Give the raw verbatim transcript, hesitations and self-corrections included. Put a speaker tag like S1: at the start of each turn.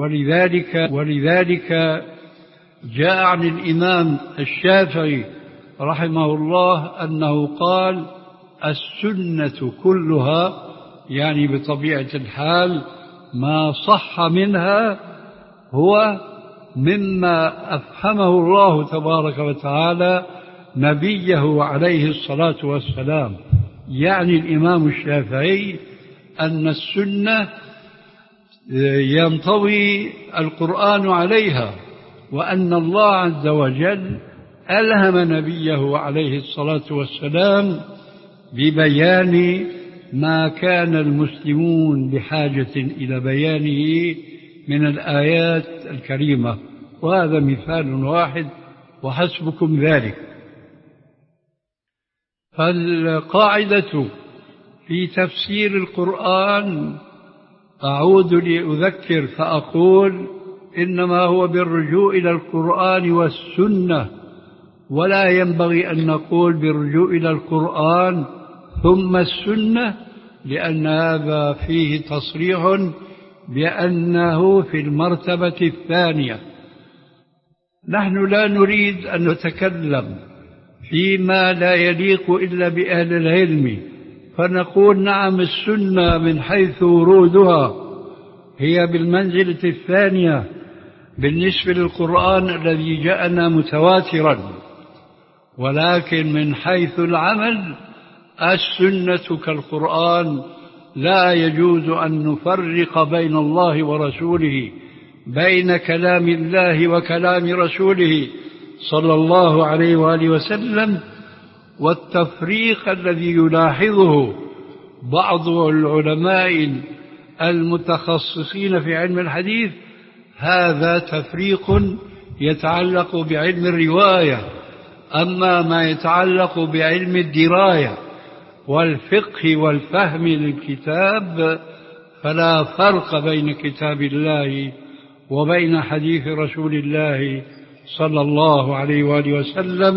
S1: ولذلك ولذلك جاء عن الإمام الشافعي رحمه الله أنه قال: السنة كلها، يعني بطبيعة الحال ما صح منها هو مما أفهمه الله تبارك وتعالى نبيه عليه الصلاة والسلام. يعني الإمام الشافعي أن السنة ينطوي القرآن عليها، وأن الله عز وجل ألهم نبيه عليه الصلاة والسلام ببيان ما كان المسلمون بحاجة إلى بيانه من الآيات الكريمة، وهذا مثال واحد وحسبكم ذلك. فالقاعدة في تفسير القرآن، أعود لأذكر فأقول: إنما هو بالرجوع إلى القرآن والسنة، ولا ينبغي أن نقول بالرجوع إلى القرآن ثم السنة، لأن هذا فيه تصريح بأنه في المرتبة الثانية. نحن لا نريد أن نتكلم فيما لا يليق إلا بأهل العلم، فنقول: نعم، السنة من حيث ورودها هي بالمنزلة الثانية بالنسبة للقرآن الذي جاءنا متواترا، ولكن من حيث العمل السنة كالقرآن، لا يجوز أن نفرق بين الله ورسوله، بين كلام الله وكلام رسوله صلى الله عليه وآله وسلم. والتفريق الذي يلاحظه بعض العلماء المتخصصين في علم الحديث هذا تفريق يتعلق بعلم الرواية، أما ما يتعلق بعلم الدراية والفقه والفهم للكتاب فلا فرق بين كتاب الله وبين حديث رسول الله صلى الله عليه وآله وسلم.